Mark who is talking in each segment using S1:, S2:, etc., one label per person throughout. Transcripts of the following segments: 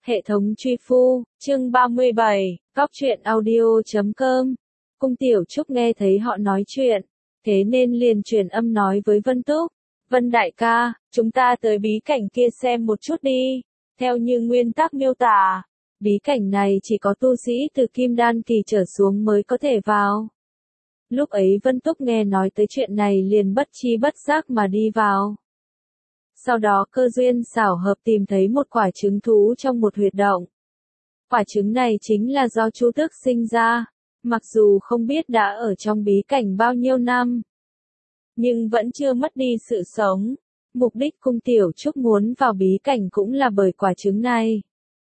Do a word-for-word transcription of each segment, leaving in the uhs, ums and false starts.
S1: Hệ thống truy phu, chương ba mươi bảy, góc truyện audio chấm com. Cung Tiểu Trúc nghe thấy họ nói chuyện, thế nên liền truyền âm nói với Vân Túc. Vân đại ca, chúng ta tới bí cảnh kia xem một chút đi. Theo như nguyên tắc miêu tả, bí cảnh này chỉ có tu sĩ từ kim đan kỳ trở xuống mới có thể vào. Lúc ấy Vân Túc nghe nói tới chuyện này liền bất chi bất giác mà đi vào. Sau đó cơ duyên xảo hợp tìm thấy một quả trứng thú trong một huyệt động. Quả trứng này chính là do Chu Tước sinh ra, mặc dù không biết đã ở trong bí cảnh bao nhiêu năm, nhưng vẫn chưa mất đi sự sống. Mục đích Cung Tiểu Trúc muốn vào bí cảnh cũng là bởi quả trứng này.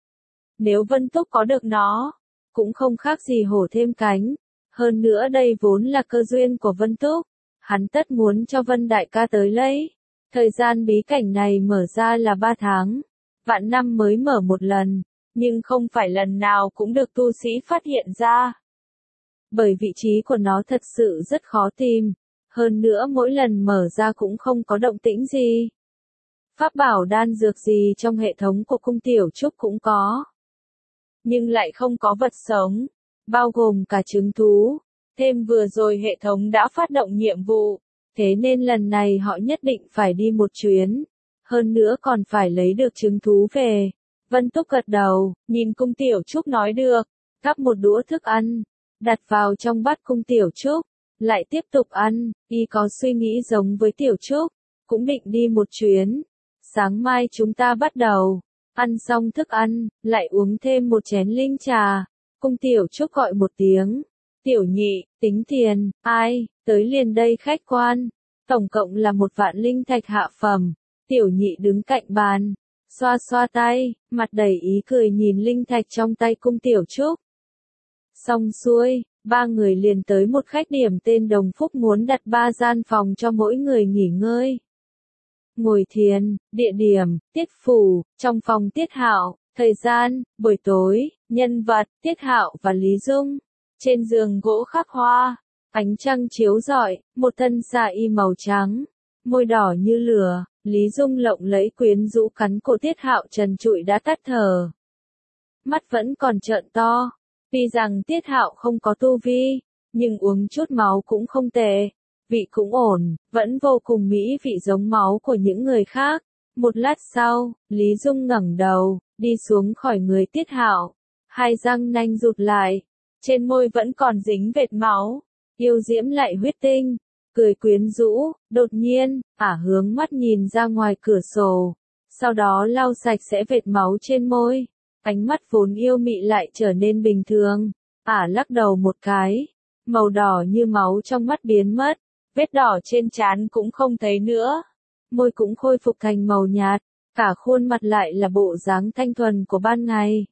S1: Nếu Vân Túc có được nó, cũng không khác gì hổ thêm cánh. Hơn nữa đây vốn là cơ duyên của Vân Túc, hắn tất muốn cho Vân đại ca tới lấy. Thời gian bí cảnh này mở ra là ba tháng, vạn năm mới mở một lần, nhưng không phải lần nào cũng được tu sĩ phát hiện ra. Bởi vị trí của nó thật sự rất khó tìm, hơn nữa mỗi lần mở ra cũng không có động tĩnh gì. Pháp bảo đan dược gì trong hệ thống của Cung Tiểu Trúc cũng có, nhưng lại không có vật sống, bao gồm cả trứng thú. Thêm vừa rồi hệ thống đã phát động nhiệm vụ, thế nên lần này họ nhất định phải đi một chuyến, hơn nữa còn phải lấy được trứng thú về. Vân Túc gật đầu, nhìn Cung Tiểu Trúc nói được, gắp một đũa thức ăn, đặt vào trong bát Cung Tiểu Trúc, lại tiếp tục ăn. Y có suy nghĩ giống với Tiểu Trúc, cũng định đi một chuyến. Sáng mai chúng ta bắt đầu. Ăn xong thức ăn, lại uống thêm một chén linh trà. Cung Tiểu Trúc gọi một tiếng. Tiểu nhị, tính tiền. Ai, tới liền đây khách quan. Tổng cộng là một vạn linh thạch hạ phẩm. Tiểu nhị đứng cạnh bàn, xoa xoa tay, mặt đầy ý cười nhìn linh thạch trong tay Cung Tiểu Trúc. Xong xuôi, ba người liền tới một khách điểm tên Đồng Phúc muốn đặt ba gian phòng cho mỗi người nghỉ ngơi. Ngồi thiền, địa điểm, Tiết Phủ, trong phòng Tiết Hạo, thời gian, buổi tối, nhân vật, Tiết Hạo và Lý Dung. Trên giường gỗ khắc hoa, ánh trăng chiếu rọi, một thân sa y màu trắng, môi đỏ như lửa. Lý Dung lộng lẫy quyến rũ cắn cổ Tiết Hạo trần trụi đã tắt thở. Mắt vẫn còn trợn to, vì rằng Tiết Hạo không có tu vi, nhưng uống chút máu cũng không tệ, vị cũng ổn, vẫn vô cùng mỹ vị giống máu của những người khác. Một lát sau, Lý Dung ngẩng đầu, đi xuống khỏi người Tiết Hạo, hai răng nanh rụt lại, trên môi vẫn còn dính vệt máu, yêu diễm lại huyết tinh. Cười quyến rũ, đột nhiên, ả hướng mắt nhìn ra ngoài cửa sổ, sau đó lau sạch sẽ vệt máu trên môi, ánh mắt vốn yêu mị lại trở nên bình thường. Ả lắc đầu một cái, màu đỏ như máu trong mắt biến mất, vết đỏ trên trán cũng không thấy nữa, môi cũng khôi phục thành màu nhạt, cả khuôn mặt lại là bộ dáng thanh thuần của ban ngày.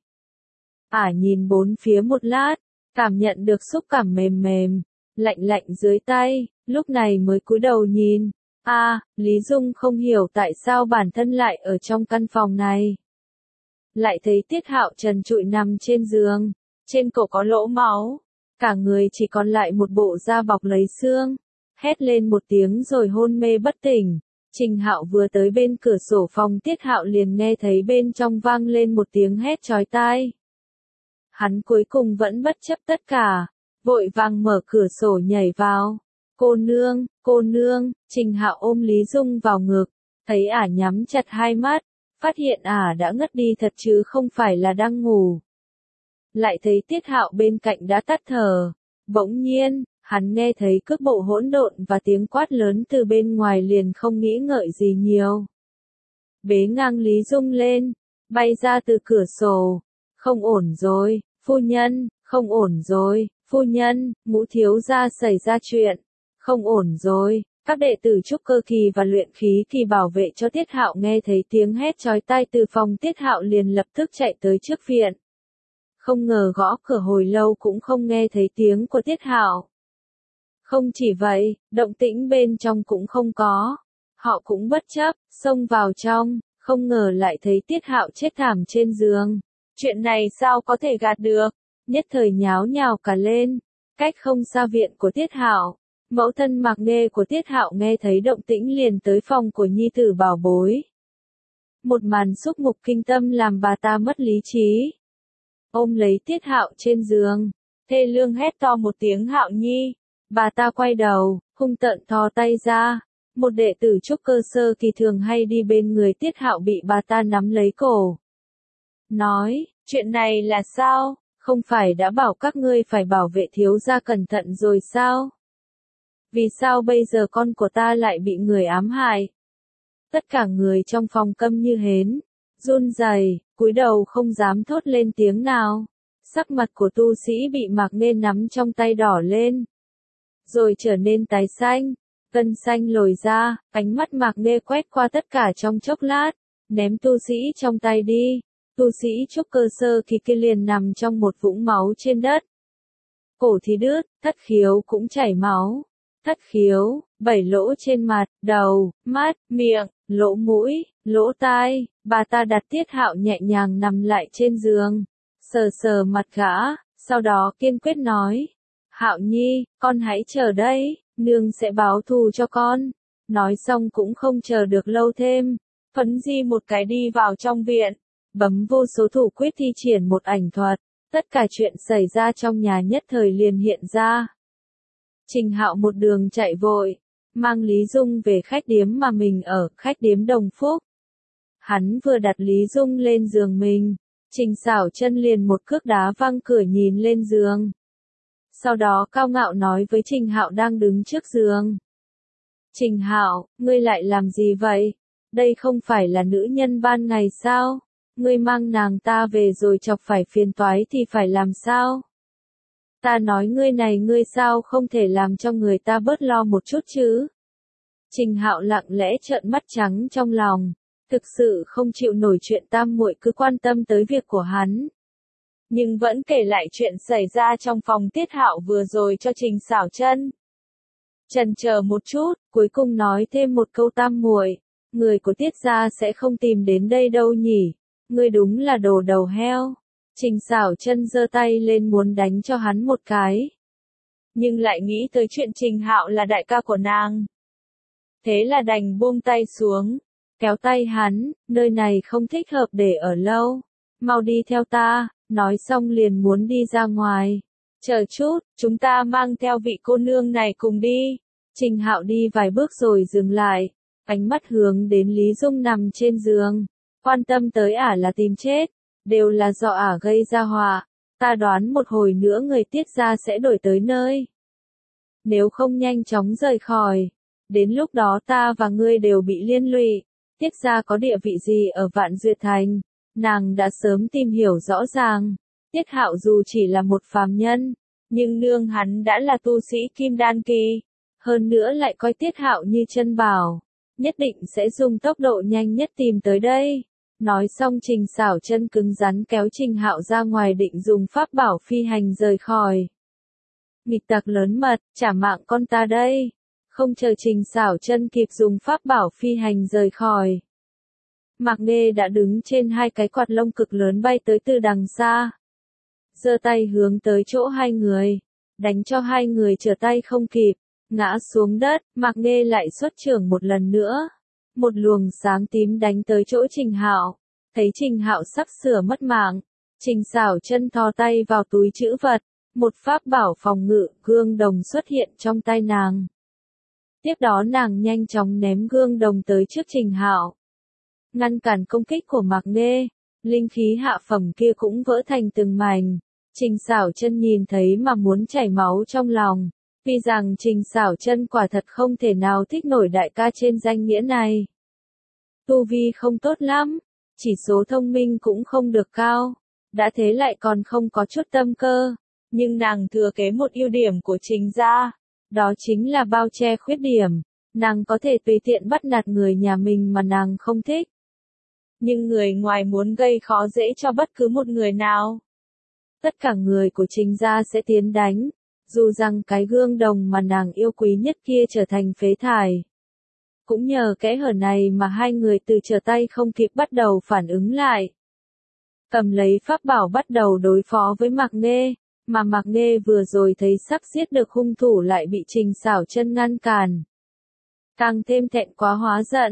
S1: Ả nhìn bốn phía một lát, cảm nhận được xúc cảm mềm mềm, lạnh lạnh dưới tay. Lúc này mới cúi đầu nhìn. A, à, Lý Dung không hiểu tại sao bản thân lại ở trong căn phòng này. Lại thấy Tiết Hạo trần trụi nằm trên giường, trên cổ có lỗ máu, cả người chỉ còn lại một bộ da bọc lấy xương. Hét lên một tiếng rồi hôn mê bất tỉnh. Trình Hạo vừa tới bên cửa sổ phòng Tiết Hạo liền nghe thấy bên trong vang lên một tiếng hét chói tai. Hắn cuối cùng vẫn bất chấp tất cả, vội vàng mở cửa sổ nhảy vào. Cô nương, cô nương. Trình Hạo ôm Lý Dung vào ngực, thấy ả nhắm chặt hai mắt, phát hiện ả đã ngất đi thật chứ không phải là đang ngủ. Lại thấy Tiết Hạo bên cạnh đã tắt thở, bỗng nhiên, hắn nghe thấy cước bộ hỗn độn và tiếng quát lớn từ bên ngoài liền không nghĩ ngợi gì nhiều. Bế ngang Lý Dung lên, bay ra từ cửa sổ. Không ổn rồi, phu nhân, không ổn rồi, phu nhân, Ngũ thiếu gia xảy ra chuyện. Không ổn rồi. Các đệ tử trúc cơ kỳ và luyện khí kỳ bảo vệ cho Tiết Hạo nghe thấy tiếng hét chói tai từ phòng Tiết Hạo liền lập tức chạy tới trước viện. Không ngờ gõ cửa hồi lâu cũng không nghe thấy tiếng của Tiết Hạo. Không chỉ vậy, động tĩnh bên trong cũng không có. Họ cũng bất chấp, xông vào trong, không ngờ lại thấy Tiết Hạo chết thảm trên giường. Chuyện này sao có thể gạt được? Nhất thời nháo nhào cả lên. Cách không xa viện của Tiết Hạo, mẫu thân Mạc Nghê của Tiết Hạo nghe thấy động tĩnh liền tới phòng của nhi tử bảo bối. Một màn xúc mục kinh tâm làm bà ta mất lý trí. Ôm lấy Tiết Hạo trên giường, thê lương hét to một tiếng Hạo Nhi. Bà ta quay đầu, hung tợn thò tay ra. Một đệ tử trúc cơ sơ kỳ thường hay đi bên người Tiết Hạo bị bà ta nắm lấy cổ. Nói, chuyện này là sao? Không phải đã bảo các ngươi phải bảo vệ thiếu gia cẩn thận rồi sao? Vì sao bây giờ con của ta lại bị người ám hại? Tất cả người trong phòng câm như hến, run rẩy, cúi đầu không dám thốt lên tiếng nào. Sắc mặt của tu sĩ bị Mạc Nghê nắm trong tay đỏ lên, rồi trở nên tái xanh, gân xanh lồi ra, ánh mắt Mạc Nghê quét qua tất cả trong chốc lát, ném tu sĩ trong tay đi. Tu sĩ trúc cơ sơ kỳ kia liền nằm trong một vũng máu trên đất. Cổ thì đứt, thất khiếu cũng chảy máu. Thất khiếu, bảy lỗ trên mặt, đầu, mắt, miệng, lỗ mũi, lỗ tai. Bà ta đặt Tiết Hạo nhẹ nhàng nằm lại trên giường, sờ sờ mặt gã, sau đó kiên quyết nói. Hạo Nhi, con hãy chờ đây, nương sẽ báo thù cho con. Nói xong cũng không chờ được lâu thêm, phấn di một cái đi vào trong viện, bấm vô số thủ quyết thi triển một ảnh thuật. Tất cả chuyện xảy ra trong nhà nhất thời liền hiện ra. Trình Hạo một đường chạy vội, mang Lý Dung về khách điếm mà mình ở, khách điếm Đồng Phúc. Hắn vừa đặt Lý Dung lên giường mình, Trình Xảo Chân liền một cước đá văng cửa nhìn lên giường. Sau đó cao ngạo nói với Trình Hạo đang đứng trước giường. Trình Hạo, ngươi lại làm gì vậy? Đây không phải là nữ nhân ban ngày sao? Ngươi mang nàng ta về rồi chọc phải phiền toái thì phải làm sao? Ta nói ngươi này ngươi sao không thể làm cho người ta bớt lo một chút chứ? Trình Hạo lặng lẽ trợn mắt trắng trong lòng, thực sự không chịu nổi chuyện tam muội cứ quan tâm tới việc của hắn. Nhưng vẫn kể lại chuyện xảy ra trong phòng Tiết Hạo vừa rồi cho Trình Xảo Chân. Chần chờ một chút, cuối cùng nói thêm một câu tam muội, người của Tiết gia sẽ không tìm đến đây đâu nhỉ? Ngươi đúng là đồ đầu heo. Trình Xảo Chân giơ tay lên muốn đánh cho hắn một cái, nhưng lại nghĩ tới chuyện Trình Hạo là đại ca của nàng. Thế là đành buông tay xuống, kéo tay hắn, nơi này không thích hợp để ở lâu. Mau đi theo ta, nói xong liền muốn đi ra ngoài. Chờ chút, chúng ta mang theo vị cô nương này cùng đi. Trình Hạo đi vài bước rồi dừng lại, ánh mắt hướng đến Lý Dung nằm trên giường. Quan tâm tới ả là tìm chết, đều là do ả gây ra họa. Ta đoán một hồi nữa người Tiết gia sẽ đổi tới nơi. Nếu không nhanh chóng rời khỏi, đến lúc đó ta và ngươi đều bị liên lụy. Tiết gia có địa vị gì ở Vạn Duyệt Thành, nàng đã sớm tìm hiểu rõ ràng. Tiết Hạo dù chỉ là một phàm nhân, nhưng nương hắn đã là tu sĩ kim đan kỳ, hơn nữa lại coi Tiết Hạo như chân bảo, nhất định sẽ dùng tốc độ nhanh nhất tìm tới đây. Nói xong Trình Xảo Chân cứng rắn kéo Trình Hạo ra ngoài định dùng pháp bảo phi hành rời khỏi. Nghịch tặc lớn mật, trả mạng con ta đây. Không chờ Trình Xảo Chân kịp dùng pháp bảo phi hành rời khỏi, Mạc Nghê đã đứng trên hai cái quạt lông cực lớn bay tới từ đằng xa. Giơ tay hướng tới chỗ hai người, đánh cho hai người trở tay không kịp, ngã xuống đất. Mạc Nghê lại xuất chưởng một lần nữa. Một luồng sáng tím đánh tới chỗ Trình Hạo, thấy Trình Hạo sắp sửa mất mạng, Trình Xảo Chân thò tay vào túi trữ vật, một pháp bảo phòng ngự, gương đồng xuất hiện trong tay nàng. Tiếp đó nàng nhanh chóng ném gương đồng tới trước Trình Hạo, ngăn cản công kích của Mạc Nghê. Linh khí hạ phẩm kia cũng vỡ thành từng mảnh. Trình Xảo Chân nhìn thấy mà muốn chảy máu trong lòng. Vì rằng Trình Xảo Chân quả thật không thể nào thích nổi đại ca trên danh nghĩa này. Tu vi không tốt lắm, chỉ số thông minh cũng không được cao, đã thế lại còn không có chút tâm cơ. Nhưng nàng thừa kế một ưu điểm của Trình gia, đó chính là bao che khuyết điểm. Nàng có thể tùy tiện bắt nạt người nhà mình mà nàng không thích. Nhưng người ngoài muốn gây khó dễ cho bất cứ một người nào, tất cả người của Trình gia sẽ tiến đánh, dù rằng cái gương đồng mà nàng yêu quý nhất kia trở thành phế thải. Cũng nhờ kẽ hở này mà hai người từ trở tay không kịp bắt đầu phản ứng lại. Cầm lấy pháp bảo bắt đầu đối phó với Mạc Nghê, mà Mạc Nghê vừa rồi thấy sắp giết được hung thủ lại bị Trình Xảo Chân ngăn cản. Càng thêm thẹn quá hóa giận,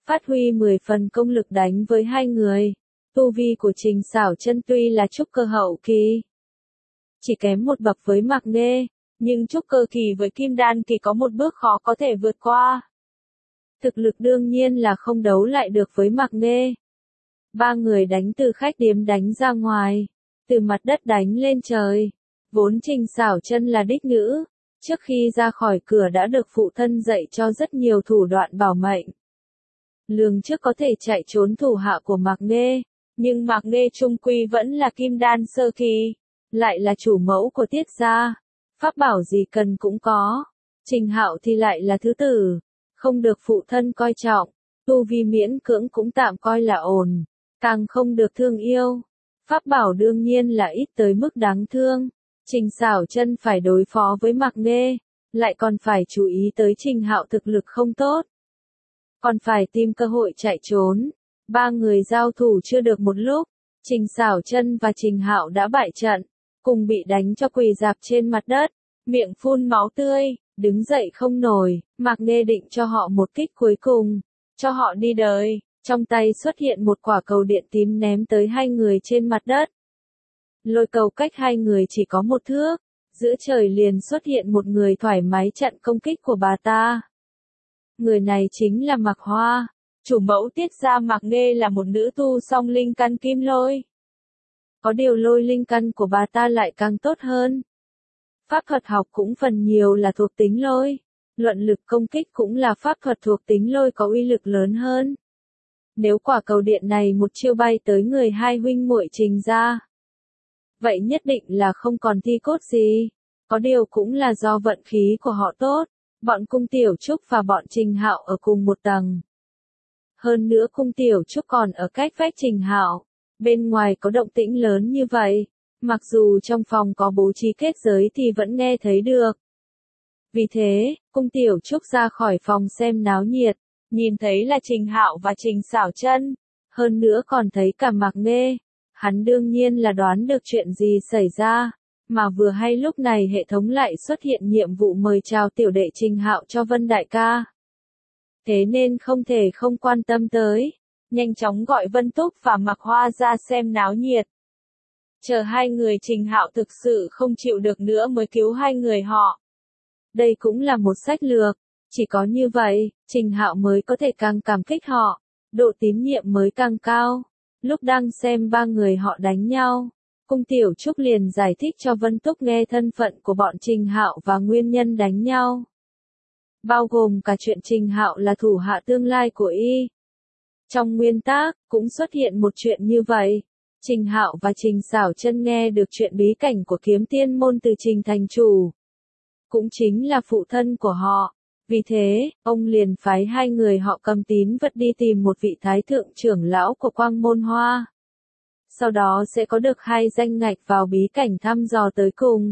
S1: phát huy mười phần công lực đánh với hai người. Tu vi của Trình Xảo Chân tuy là trúc cơ hậu kỳ, chỉ kém một bậc với Mạc Nghê, nhưng trúc cơ kỳ với kim đan kỳ có một bước khó có thể vượt qua. Thực lực đương nhiên là không đấu lại được với Mạc Nghê. Ba người đánh từ khách điếm đánh ra ngoài, từ mặt đất đánh lên trời. Vốn Trình Xảo Chân là đích nữ, trước khi ra khỏi cửa đã được phụ thân dạy cho rất nhiều thủ đoạn bảo mệnh. Lường trước có thể chạy trốn thủ hạ của Mạc Nghê, nhưng Mạc Nghê chung quy vẫn là kim đan sơ kỳ, lại là chủ mẫu của Tiết gia, pháp bảo gì cần cũng có. Trình Hạo thì lại là thứ tử, không được phụ thân coi trọng, tu vi miễn cưỡng cũng tạm coi là ổn, càng không được thương yêu. Pháp bảo đương nhiên là ít tới mức đáng thương. Trình Xảo Chân phải đối phó với Mạc Nghê, lại còn phải chú ý tới Trình Hạo thực lực không tốt, còn phải tìm cơ hội chạy trốn. Ba người giao thủ chưa được một lúc, Trình Xảo Chân và Trình Hạo đã bại trận, cùng bị đánh cho quỳ rạp trên mặt đất, miệng phun máu tươi, đứng dậy không nổi. Mạc Nghê định cho họ một kích cuối cùng, cho họ đi đời. Trong tay xuất hiện một quả cầu điện tím ném tới hai người trên mặt đất. Lôi cầu cách hai người chỉ có một thước, giữa trời liền xuất hiện một người thoải mái chặn công kích của bà ta. Người này chính là Mạc Hoa, chủ mẫu Tiết gia. Mạc Nghê là một nữ tu song linh căn kim lôi. Có điều lôi linh căn của bà ta lại càng tốt hơn. Pháp thuật học cũng phần nhiều là thuộc tính lôi, luận lực công kích cũng là pháp thuật thuộc tính lôi có uy lực lớn hơn. Nếu quả cầu điện này một chiêu bay tới người hai huynh muội Trình gia, vậy nhất định là không còn thi cốt gì. Có điều cũng là do vận khí của họ tốt, bọn Cung Tiểu Trúc và bọn Trình Hạo ở cùng một tầng. Hơn nữa Cung Tiểu Trúc còn ở cách vách Trình Hạo, bên ngoài có động tĩnh lớn như vậy, mặc dù trong phòng có bố trí kết giới thì vẫn nghe thấy được. Vì thế, Cung Tiểu Trúc ra khỏi phòng xem náo nhiệt, nhìn thấy là Trình Hạo và Trình Xảo Chân, hơn nữa còn thấy cả Mạc Nghê. Hắn đương nhiên là đoán được chuyện gì xảy ra, mà vừa hay lúc này hệ thống lại xuất hiện nhiệm vụ mời chào tiểu đệ Trình Hạo cho Vân đại ca. Thế nên không thể không quan tâm tới, nhanh chóng gọi Vân Túc và Mạc Hoa ra xem náo nhiệt. Chờ hai người Trình Hạo thực sự không chịu được nữa mới cứu hai người họ. Đây cũng là một sách lược, chỉ có như vậy, Trình Hạo mới có thể càng cảm kích họ, độ tín nhiệm mới càng cao. Lúc đang xem ba người họ đánh nhau, Cung Tiểu Trúc liền giải thích cho Vân Túc nghe thân phận của bọn Trình Hạo và nguyên nhân đánh nhau. Bao gồm cả chuyện Trình Hạo là thủ hạ tương lai của y. Trong nguyên tác, cũng xuất hiện một chuyện như vậy. Trình Hạo và Trình Xảo Chân nghe được chuyện bí cảnh của kiếm tiên môn từ Trình thành chủ, cũng chính là phụ thân của họ. Vì thế, ông liền phái hai người họ cầm tín vật đi tìm một vị thái thượng trưởng lão của Quang Môn Hoa. Sau đó sẽ có được hai danh ngạch vào bí cảnh thăm dò tới cùng.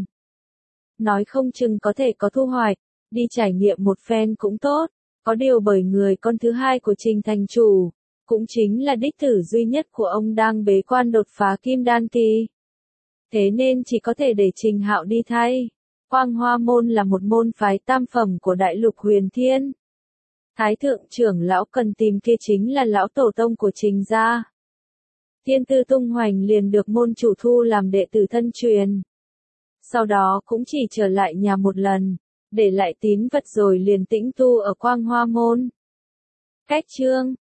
S1: Nói không chừng có thể có thu hoạch, đi trải nghiệm một phen cũng tốt. Có điều bởi người con thứ hai của Trình thành chủ, cũng chính là đích tử duy nhất của ông đang bế quan đột phá kim đan kỳ. Thế nên chỉ có thể để Trình Hạo đi thay. Quang Hoa môn là một môn phái tam phẩm của đại lục huyền thiên. Thái thượng trưởng lão cần tìm kia chính là lão tổ tông của Trình gia. Thiên Tư tung hoành liền được môn chủ thu làm đệ tử thân truyền. Sau đó cũng chỉ trở lại nhà một lần, để lại tín vật rồi liền tĩnh tu ở Quang Hoa môn. Cách chương